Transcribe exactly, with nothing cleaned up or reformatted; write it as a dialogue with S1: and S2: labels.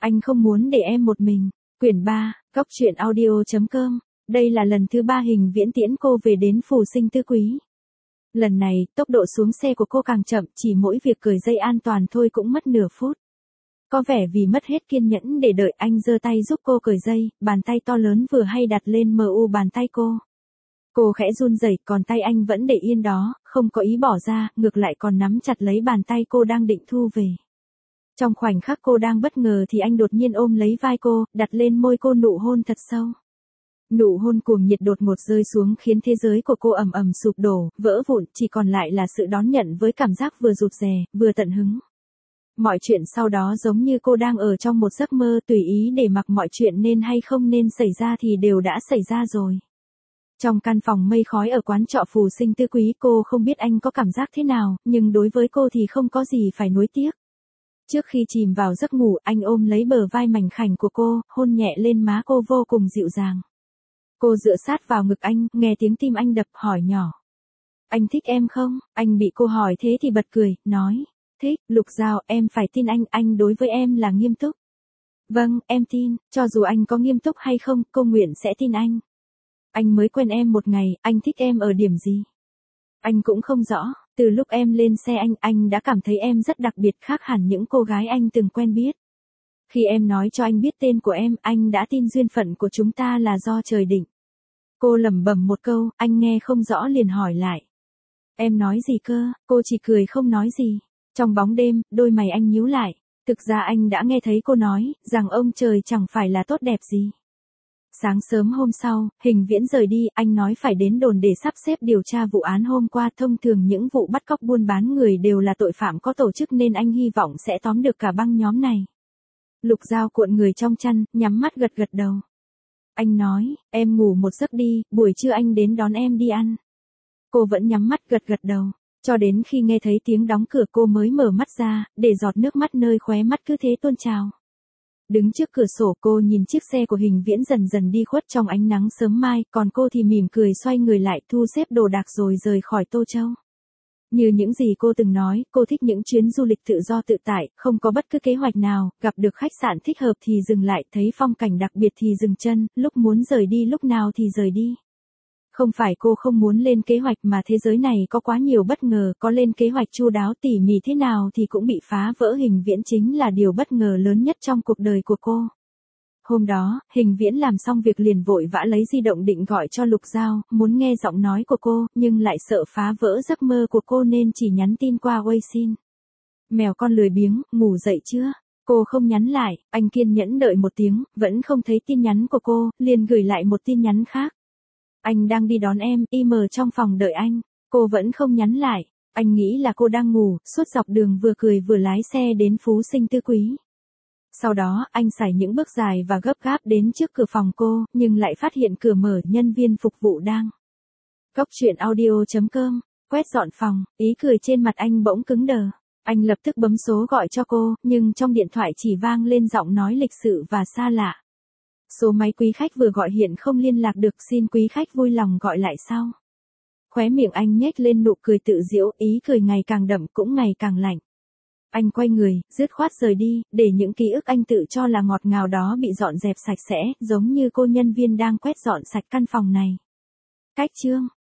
S1: Anh không muốn để em một mình. Quyển ba, Cóc truyện audio chấm com. Đây là lần thứ ba Hình Viễn tiễn cô về đến Phù Sinh Tư Quý. Lần này, tốc độ xuống xe của cô càng chậm, chỉ mỗi việc cởi dây an toàn thôi cũng mất nửa phút. Có vẻ vì mất hết kiên nhẫn để đợi, anh giơ tay giúp cô cởi dây, bàn tay to lớn vừa hay đặt lên mờ u bàn tay cô. Cô khẽ run rẩy, còn tay anh vẫn để yên đó, không có ý bỏ ra, ngược lại còn nắm chặt lấy bàn tay cô đang định thu về. Trong khoảnh khắc cô đang bất ngờ thì anh đột nhiên ôm lấy vai cô, đặt lên môi cô nụ hôn thật sâu. Nụ hôn cuồng nhiệt đột ngột rơi xuống khiến thế giới của cô ầm ầm sụp đổ, vỡ vụn, chỉ còn lại là sự đón nhận với cảm giác vừa rụt rè, vừa tận hứng. Mọi chuyện sau đó giống như cô đang ở trong một giấc mơ, tùy ý để mặc mọi chuyện nên hay không nên xảy ra thì đều đã xảy ra rồi. Trong căn phòng mây khói ở quán trọ Phù Sinh Tư Quý, cô không biết anh có cảm giác thế nào, nhưng đối với cô thì không có gì phải nuối tiếc. Trước khi chìm vào giấc ngủ, anh ôm lấy bờ vai mảnh khảnh của cô, hôn nhẹ lên má cô vô cùng dịu dàng. Cô dựa sát vào ngực anh, nghe tiếng tim anh đập, hỏi nhỏ. Anh thích em không? Anh bị cô hỏi thế thì bật cười, nói. Thích. Lục Giao, em phải tin anh, anh đối với em là nghiêm túc. Vâng, em tin, cho dù anh có nghiêm túc hay không, cô nguyện sẽ tin anh. Anh mới quen em một ngày, anh thích em ở điểm gì? Anh cũng không rõ, từ lúc em lên xe anh, anh đã cảm thấy em rất đặc biệt, khác hẳn những cô gái anh từng quen biết. Khi em nói cho anh biết tên của em, anh đã tin duyên phận của chúng ta là do trời định. Cô lẩm bẩm một câu, anh nghe không rõ liền hỏi lại. Em nói gì cơ? Cô chỉ cười không nói gì. Trong bóng đêm, đôi mày anh nhíu lại. Thực ra anh đã nghe thấy cô nói, rằng ông trời chẳng phải là tốt đẹp gì. Sáng sớm hôm sau, Hình Viễn rời đi, anh nói phải đến đồn để sắp xếp điều tra vụ án hôm qua. Thông thường những vụ bắt cóc buôn bán người đều là tội phạm có tổ chức nên anh hy vọng sẽ tóm được cả băng nhóm này. Lục Giao cuộn người trong chăn, nhắm mắt gật gật đầu. Anh nói, em ngủ một giấc đi, buổi trưa anh đến đón em đi ăn. Cô vẫn nhắm mắt gật gật đầu, cho đến khi nghe thấy tiếng đóng cửa cô mới mở mắt ra, để giọt nước mắt nơi khóe mắt cứ thế tuôn trào. Đứng trước cửa sổ cô nhìn chiếc xe của Hình Viễn dần dần đi khuất trong ánh nắng sớm mai, còn cô thì mỉm cười xoay người lại thu xếp đồ đạc rồi rời khỏi Tô Châu. Như những gì cô từng nói, cô thích những chuyến du lịch tự do tự tại, không có bất cứ kế hoạch nào, gặp được khách sạn thích hợp thì dừng lại, thấy phong cảnh đặc biệt thì dừng chân, lúc muốn rời đi lúc nào thì rời đi. Không phải cô không muốn lên kế hoạch mà thế giới này có quá nhiều bất ngờ, có lên kế hoạch chu đáo tỉ mỉ thế nào thì cũng bị phá vỡ. Hình Viễn chính là điều bất ngờ lớn nhất trong cuộc đời của cô. Hôm đó, Hình Viễn làm xong việc liền vội vã lấy di động định gọi cho Lục Giao, muốn nghe giọng nói của cô, nhưng lại sợ phá vỡ giấc mơ của cô nên chỉ nhắn tin qua Weixin. Mèo con lười biếng, ngủ dậy chưa? Cô không nhắn lại, anh kiên nhẫn đợi một tiếng, vẫn không thấy tin nhắn của cô, liền gửi lại một tin nhắn khác. Anh đang đi đón em, im trong phòng đợi anh. Cô vẫn không nhắn lại, anh nghĩ là cô đang ngủ, suốt dọc đường vừa cười vừa lái xe đến Phú Sinh Tư Quý. Sau đó, anh sải những bước dài và gấp gáp đến trước cửa phòng cô, nhưng lại phát hiện cửa mở, nhân viên phục vụ đang. Cóc truyện audio chấm com, quét dọn phòng, ý cười trên mặt anh bỗng cứng đờ. Anh lập tức bấm số gọi cho cô, nhưng trong điện thoại chỉ vang lên giọng nói lịch sự và xa lạ. Số máy quý khách vừa gọi hiện không liên lạc được, xin quý khách vui lòng gọi lại sau. Khóe miệng anh nhếch lên nụ cười tự giễu, ý cười ngày càng đậm cũng ngày càng lạnh. Anh quay người, dứt khoát rời đi, để những ký ức anh tự cho là ngọt ngào đó bị dọn dẹp sạch sẽ, giống như cô nhân viên đang quét dọn sạch căn phòng này. Cách chương